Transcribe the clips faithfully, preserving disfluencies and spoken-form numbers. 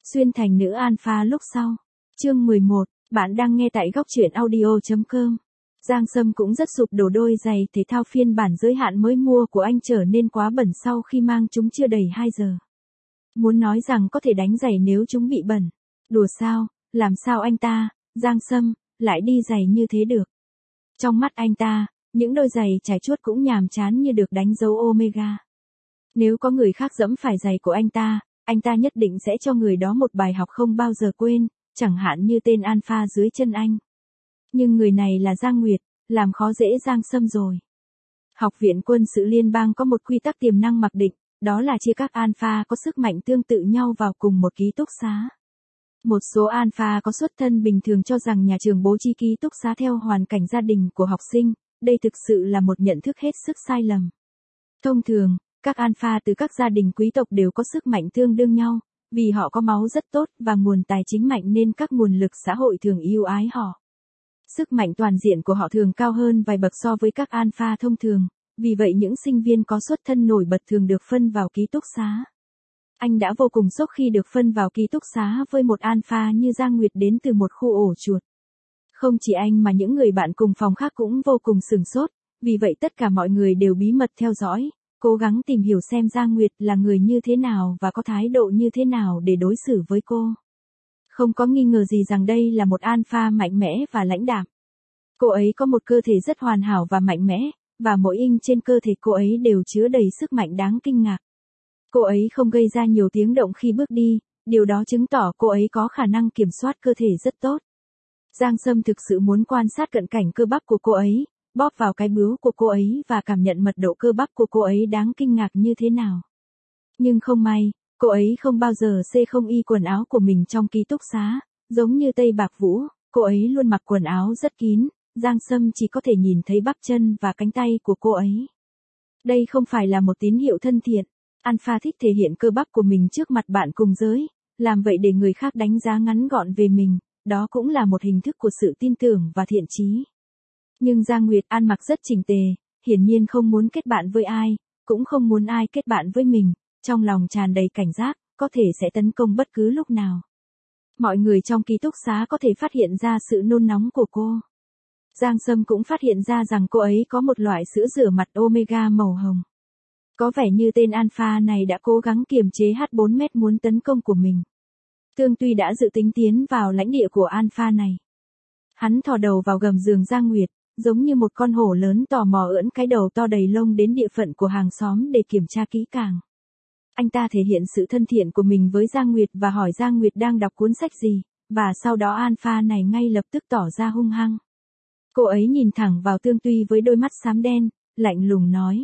Xuyên thành nữ alpha lúc sau. Chương mười một, bạn đang nghe tại góc truyện audio.com. Giang Sâm cũng rất sụp đổ, đôi giày thể thao phiên bản giới hạn mới mua của anh trở nên quá bẩn sau khi mang chúng chưa đầy hai giờ. Muốn nói rằng có thể đánh giày nếu chúng bị bẩn. Đùa sao, làm sao anh ta, Giang Sâm, lại đi giày như thế được. Trong mắt anh ta, những đôi giày trải chuốt cũng nhàm chán như được đánh dấu omega. Nếu có người khác dẫm phải giày của anh ta, anh ta nhất định sẽ cho người đó một bài học không bao giờ quên, chẳng hạn như tên alpha dưới chân anh. Nhưng người này là Giang Nguyệt, làm khó dễ Giang Sâm rồi. Học viện quân sự liên bang có một quy tắc tiềm năng mặc định, đó là chia các alpha có sức mạnh tương tự nhau vào cùng một ký túc xá. Một số alpha có xuất thân bình thường cho rằng nhà trường bố trí ký túc xá theo hoàn cảnh gia đình của học sinh, đây thực sự là một nhận thức hết sức sai lầm. Thông thường, các alpha từ các gia đình quý tộc đều có sức mạnh tương đương nhau, vì họ có máu rất tốt và nguồn tài chính mạnh nên các nguồn lực xã hội thường ưu ái họ. Sức mạnh toàn diện của họ thường cao hơn vài bậc so với các alpha thông thường, vì vậy những sinh viên có xuất thân nổi bật thường được phân vào ký túc xá. Anh đã vô cùng sốc khi được phân vào ký túc xá với một alpha như Giang Nguyệt đến từ một khu ổ chuột. Không chỉ anh mà những người bạn cùng phòng khác cũng vô cùng sửng sốt, vì vậy tất cả mọi người đều bí mật theo dõi, cố gắng tìm hiểu xem Giang Nguyệt là người như thế nào và có thái độ như thế nào để đối xử với cô. Không có nghi ngờ gì rằng đây là một alpha mạnh mẽ và lãnh đạm. Cô ấy có một cơ thể rất hoàn hảo và mạnh mẽ, và mỗi inch trên cơ thể cô ấy đều chứa đầy sức mạnh đáng kinh ngạc. Cô ấy không gây ra nhiều tiếng động khi bước đi, điều đó chứng tỏ cô ấy có khả năng kiểm soát cơ thể rất tốt. Giang Sâm thực sự muốn quan sát cận cảnh cơ bắp của cô ấy, bóp vào cái bướu của cô ấy và cảm nhận mật độ cơ bắp của cô ấy đáng kinh ngạc như thế nào. Nhưng không may, cô ấy không bao giờ xê không y quần áo của mình trong ký túc xá, giống như Tây Bạc Vũ, cô ấy luôn mặc quần áo rất kín, Giang Sâm chỉ có thể nhìn thấy bắp chân và cánh tay của cô ấy. Đây không phải là một tín hiệu thân thiện, alpha thích thể hiện cơ bắp của mình trước mặt bạn cùng giới, làm vậy để người khác đánh giá ngắn gọn về mình, đó cũng là một hình thức của sự tin tưởng và thiện chí. Nhưng Giang Nguyệt ăn mặc rất chỉnh tề, hiển nhiên không muốn kết bạn với ai, cũng không muốn ai kết bạn với mình, trong lòng tràn đầy cảnh giác, có thể sẽ tấn công bất cứ lúc nào. Mọi người trong ký túc xá có thể phát hiện ra sự nôn nóng của cô. Giang Sâm cũng phát hiện ra rằng cô ấy có một loại sữa rửa mặt omega màu hồng. Có vẻ như tên alpha này đã cố gắng kiềm chế H bốn mét muốn tấn công của mình. Tương Tuy đã dự tính tiến vào lãnh địa của alpha này. Hắn thò đầu vào gầm giường Giang Nguyệt, giống như một con hổ lớn tò mò ưỡn cái đầu to đầy lông đến địa phận của hàng xóm để kiểm tra kỹ càng. Anh ta thể hiện sự thân thiện của mình với Giang Nguyệt và hỏi Giang Nguyệt đang đọc cuốn sách gì, và sau đó alpha này ngay lập tức tỏ ra hung hăng. Cô ấy nhìn thẳng vào Tương Tuy với đôi mắt xám đen, lạnh lùng nói.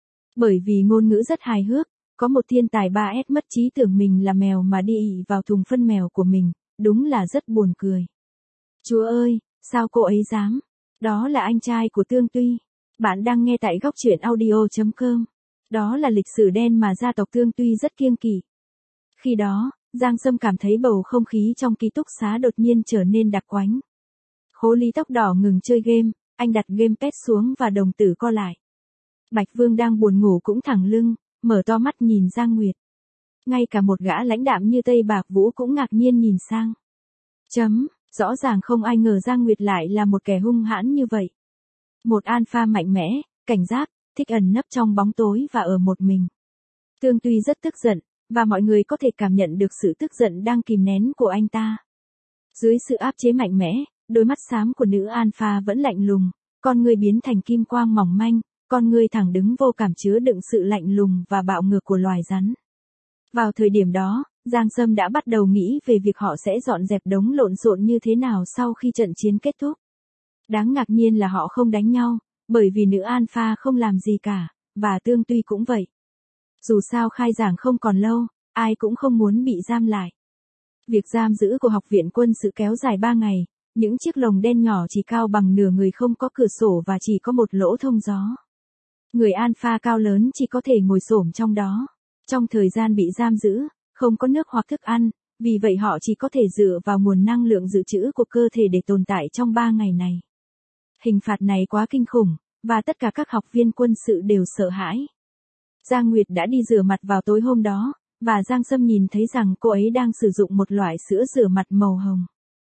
Bởi vì ngôn ngữ rất hài hước, có một thiên tài ba S mất trí tưởng mình là mèo mà đi ị vào thùng phân mèo của mình, đúng là rất buồn cười. Chúa ơi, sao cô ấy dám? Đó là anh trai của Tương Tuy. Bạn đang nghe tại góc truyện audio.com. Đó là lịch sử đen mà gia tộc Tương Tuy rất kiêng kỵ. Khi đó, Giang Sâm cảm thấy bầu không khí trong ký túc xá đột nhiên trở nên đặc quánh. Hố Lý tóc đỏ ngừng chơi game, anh đặt gamepad xuống và đồng tử co lại. Bạch Vương đang buồn ngủ cũng thẳng lưng, mở to mắt nhìn Giang Nguyệt. Ngay cả một gã lãnh đạm như Tây Bạc Vũ cũng ngạc nhiên nhìn sang. Chấm, rõ ràng không ai ngờ Giang Nguyệt lại là một kẻ hung hãn như vậy. Một alpha mạnh mẽ, cảnh giác, thích ẩn nấp trong bóng tối và ở một mình. Tương Tuy rất tức giận, và mọi người có thể cảm nhận được sự tức giận đang kìm nén của anh ta. Dưới sự áp chế mạnh mẽ, đôi mắt xám của nữ alpha vẫn lạnh lùng, con người biến thành kim quang mỏng manh, con người thẳng đứng vô cảm chứa đựng sự lạnh lùng và bạo ngược của loài rắn. Vào thời điểm đó, Giang Sâm đã bắt đầu nghĩ về việc họ sẽ dọn dẹp đống lộn xộn như thế nào sau khi trận chiến kết thúc. Đáng ngạc nhiên là họ không đánh nhau, bởi vì nữ alpha không làm gì cả, và Tương Tuy cũng vậy. Dù sao khai giảng không còn lâu, ai cũng không muốn bị giam lại. Việc giam giữ của học viện quân sự kéo dài ba ngày, những chiếc lồng đen nhỏ chỉ cao bằng nửa người không có cửa sổ và chỉ có một lỗ thông gió. Người alpha cao lớn chỉ có thể ngồi xổm trong đó. Trong thời gian bị giam giữ, không có nước hoặc thức ăn, vì vậy họ chỉ có thể dựa vào nguồn năng lượng dự trữ của cơ thể để tồn tại trong ba ngày này. Hình phạt này quá kinh khủng, và tất cả các học viên quân sự đều sợ hãi. Giang Nguyệt đã đi rửa mặt vào tối hôm đó, và Giang Sâm nhìn thấy rằng cô ấy đang sử dụng một loại sữa rửa mặt màu hồng.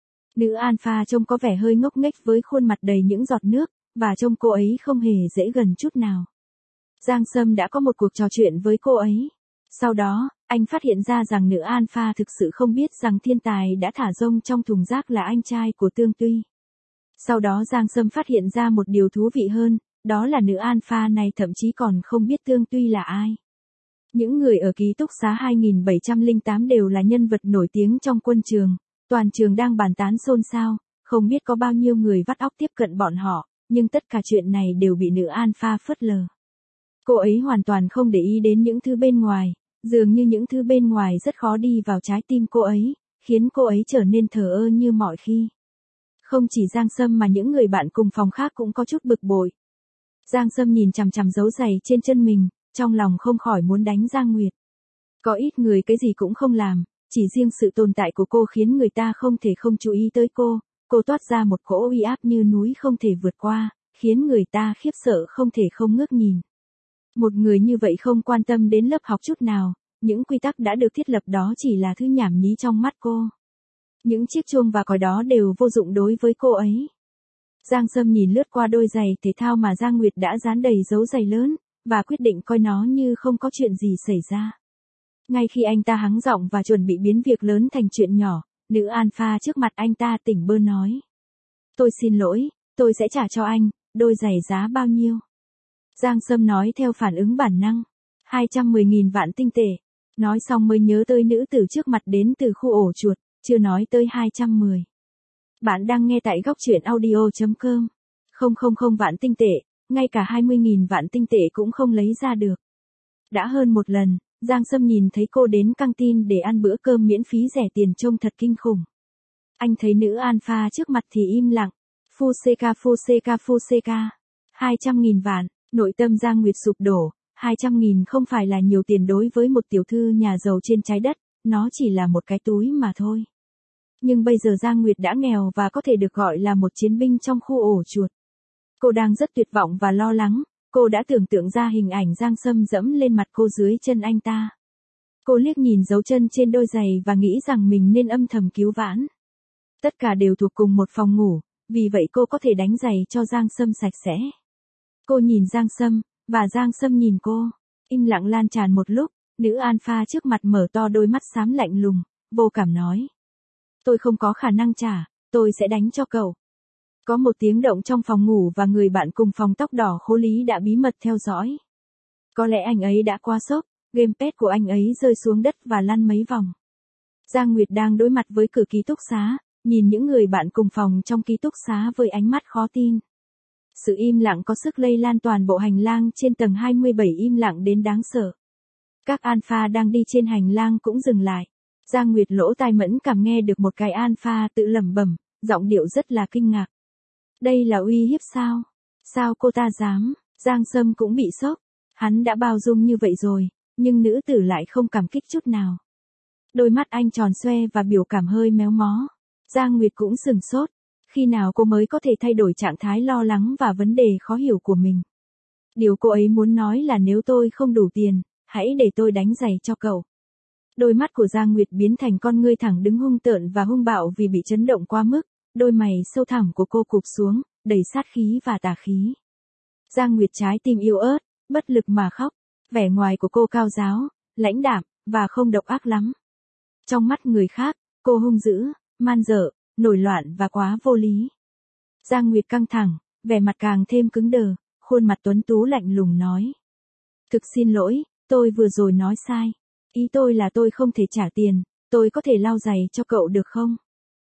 Nữ alpha trông có vẻ hơi ngốc nghếch với khuôn mặt đầy những giọt nước, và trông cô ấy không hề dễ gần chút nào. Giang Sâm đã có một cuộc trò chuyện với cô ấy. Sau đó, anh phát hiện ra rằng nữ alpha thực sự không biết rằng thiên tài đã thả rông trong thùng rác là anh trai của Tương Tuy. Sau đó Giang Sâm phát hiện ra một điều thú vị hơn, đó là nữ alpha này thậm chí còn không biết Tương Tuy là ai. Những người ở ký túc xá hai nghìn bảy trăm lẻ tám đều là nhân vật nổi tiếng trong quân trường, toàn trường đang bàn tán xôn xao, không biết có bao nhiêu người vắt óc tiếp cận bọn họ, nhưng tất cả chuyện này đều bị nữ alpha phớt lờ. Cô ấy hoàn toàn không để ý đến những thứ bên ngoài, dường như những thứ bên ngoài rất khó đi vào trái tim cô ấy, khiến cô ấy trở nên thờ ơ như mọi khi. Không chỉ Giang Sâm mà những người bạn cùng phòng khác cũng có chút bực bội. Giang Sâm nhìn chằm chằm dấu giày trên chân mình, trong lòng không khỏi muốn đánh Giang Nguyệt. Có ít người cái gì cũng không làm, chỉ riêng sự tồn tại của cô khiến người ta không thể không chú ý tới cô, cô toát ra một cỗ uy áp như núi không thể vượt qua, khiến người ta khiếp sợ không thể không ngước nhìn. Một người như vậy không quan tâm đến lớp học chút nào, những quy tắc đã được thiết lập đó chỉ là thứ nhảm nhí trong mắt cô. Những chiếc chuông và còi đó đều vô dụng đối với cô ấy. Giang Sâm nhìn lướt qua đôi giày thể thao mà Giang Nguyệt đã dán đầy dấu giày lớn, và quyết định coi nó như không có chuyện gì xảy ra. Ngay khi anh ta hắng giọng và chuẩn bị biến việc lớn thành chuyện nhỏ, nữ alpha trước mặt anh ta tỉnh bơ nói. Tôi xin lỗi, tôi sẽ trả cho anh, đôi giày giá bao nhiêu? Giang Sâm nói theo phản ứng bản năng. hai trăm mười nghìn vạn tinh tệ. Nói xong mới nhớ tới nữ tử trước mặt đến từ khu ổ chuột, chưa nói tới hai trăm mười. Bạn đang nghe tại góc truyện audio chấm com. Không không không vạn tinh tệ, ngay cả hai mươi nghìn vạn tinh tệ cũng không lấy ra được. Đã hơn một lần, Giang Sâm nhìn thấy cô đến căng tin để ăn bữa cơm miễn phí rẻ tiền trông thật kinh khủng. Anh thấy nữ alpha trước mặt thì im lặng. Fuseka Fuseka Fuseka. hai trăm nghìn vạn, nội tâm Giang Nguyệt sụp đổ. hai trăm nghìn không phải là nhiều tiền đối với một tiểu thư nhà giàu trên trái đất, nó chỉ là một cái túi mà thôi. Nhưng bây giờ Giang Nguyệt đã nghèo và có thể được gọi là một chiến binh trong khu ổ chuột. Cô đang rất tuyệt vọng và lo lắng, cô đã tưởng tượng ra hình ảnh Giang Sâm dẫm lên mặt cô dưới chân anh ta. Cô liếc nhìn dấu chân trên đôi giày và nghĩ rằng mình nên âm thầm cứu vãn. Tất cả đều thuộc cùng một phòng ngủ, vì vậy cô có thể đánh giày cho Giang Sâm sạch sẽ. Cô nhìn Giang Sâm, và Giang Sâm nhìn cô. Im lặng lan tràn một lúc, nữ alpha trước mặt mở to đôi mắt xám lạnh lùng, vô cảm nói. Tôi không có khả năng trả, tôi sẽ đánh cho cậu. Có một tiếng động trong phòng ngủ và người bạn cùng phòng tóc đỏ Khố Lý đã bí mật theo dõi. Có lẽ anh ấy đã quá sốc, gamepad của anh ấy rơi xuống đất và lăn mấy vòng. Giang Nguyệt đang đối mặt với cửa ký túc xá, nhìn những người bạn cùng phòng trong ký túc xá với ánh mắt khó tin. Sự im lặng có sức lây lan toàn bộ hành lang trên tầng hai mươi bảy, im lặng đến đáng sợ. Các alpha đang đi trên hành lang cũng dừng lại. Giang Nguyệt lỗ tai mẫn cảm nghe được một cái alpha tự lẩm bẩm, giọng điệu rất là kinh ngạc. Đây là uy hiếp sao? Sao cô ta dám? Giang Sâm cũng bị sốc. Hắn đã bao dung như vậy rồi, nhưng nữ tử lại không cảm kích chút nào. Đôi mắt anh tròn xoe và biểu cảm hơi méo mó. Giang Nguyệt cũng sừng sốt. Khi nào cô mới có thể thay đổi trạng thái lo lắng và vấn đề khó hiểu của mình? Điều cô ấy muốn nói là nếu tôi không đủ tiền, hãy để tôi đánh giày cho cậu. Đôi mắt của Giang Nguyệt biến thành con ngươi thẳng đứng hung tợn và hung bạo vì bị chấn động quá mức, đôi mày sâu thẳm của cô cụp xuống, đầy sát khí và tà khí. Giang Nguyệt trái tim yếu ớt, bất lực mà khóc, vẻ ngoài của cô cao giáo, lãnh đạm, và không độc ác lắm. Trong mắt người khác, cô hung dữ, man dợ, nổi loạn và quá vô lý. Giang Nguyệt căng thẳng, vẻ mặt càng thêm cứng đờ, khuôn mặt tuấn tú lạnh lùng nói. Thực xin lỗi, tôi vừa rồi nói sai. Ý tôi là tôi không thể trả tiền, tôi có thể lau giày cho cậu được không?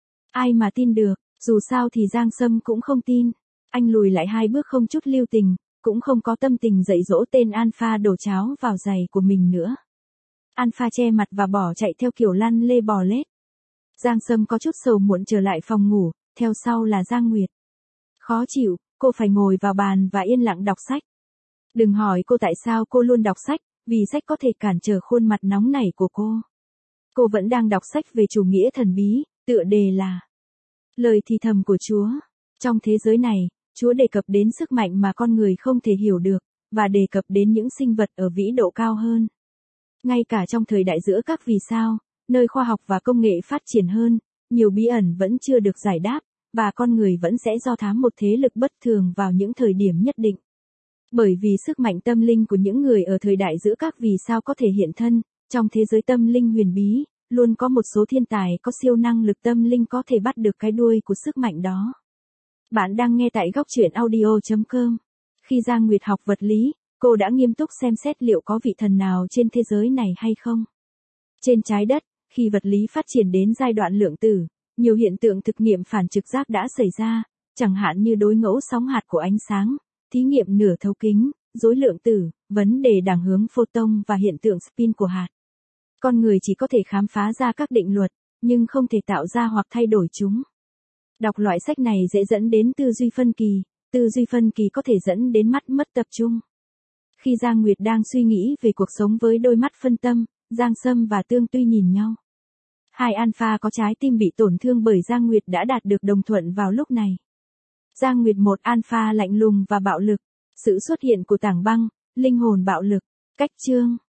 Ai mà tin được, dù sao thì Giang Sâm cũng không tin. Anh lùi lại hai bước không chút lưu tình, cũng không có tâm tình dạy dỗ tên alpha đổ cháo vào giày của mình nữa. Alpha che mặt và bỏ chạy theo kiểu lăn lê bò lết. Giang Sâm có chút sầu muộn trở lại phòng ngủ, theo sau là Giang Nguyệt. Khó chịu, cô phải ngồi vào bàn và yên lặng đọc sách. Đừng hỏi cô tại sao cô luôn đọc sách, vì sách có thể cản trở khuôn mặt nóng nảy của cô. Cô vẫn đang đọc sách về chủ nghĩa thần bí, tựa đề là Lời thì thầm của Chúa. Trong thế giới này, Chúa đề cập đến sức mạnh mà con người không thể hiểu được, và đề cập đến những sinh vật ở vĩ độ cao hơn. Ngay cả trong thời đại giữa các vì sao, nơi khoa học và công nghệ phát triển hơn, nhiều bí ẩn vẫn chưa được giải đáp, và con người vẫn sẽ do thám một thế lực bất thường vào những thời điểm nhất định. Bởi vì sức mạnh tâm linh của những người ở thời đại giữa các vì sao có thể hiện thân, trong thế giới tâm linh huyền bí, luôn có một số thiên tài có siêu năng lực tâm linh có thể bắt được cái đuôi của sức mạnh đó. Bạn đang nghe tại góc truyện audio chấm com. Khi Giang Nguyệt học vật lý, cô đã nghiêm túc xem xét liệu có vị thần nào trên thế giới này hay không. Trên trái đất, khi vật lý phát triển đến giai đoạn lượng tử, nhiều hiện tượng thực nghiệm phản trực giác đã xảy ra, chẳng hạn như đối ngẫu sóng hạt của ánh sáng, thí nghiệm nửa thấu kính, rối lượng tử, vấn đề đẳng hướng photon và hiện tượng spin của hạt. Con người chỉ có thể khám phá ra các định luật, nhưng không thể tạo ra hoặc thay đổi chúng. Đọc loại sách này dễ dẫn đến tư duy phân kỳ, tư duy phân kỳ có thể dẫn đến mắt mất tập trung. Khi Giang Nguyệt đang suy nghĩ về cuộc sống với đôi mắt phân tâm, Giang Sâm và Tương Tuy nhìn nhau. Hai alpha có trái tim bị tổn thương bởi Giang Nguyệt đã đạt được đồng thuận vào lúc này. Giang Nguyệt một alpha lạnh lùng và bạo lực, sự xuất hiện của tảng băng, linh hồn bạo lực, cách chương.